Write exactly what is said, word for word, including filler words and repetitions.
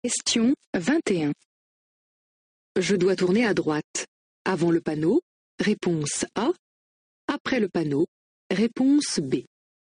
Question vingt et un. Je dois tourner à droite. Avant le panneau, réponse A. Après le panneau, réponse B.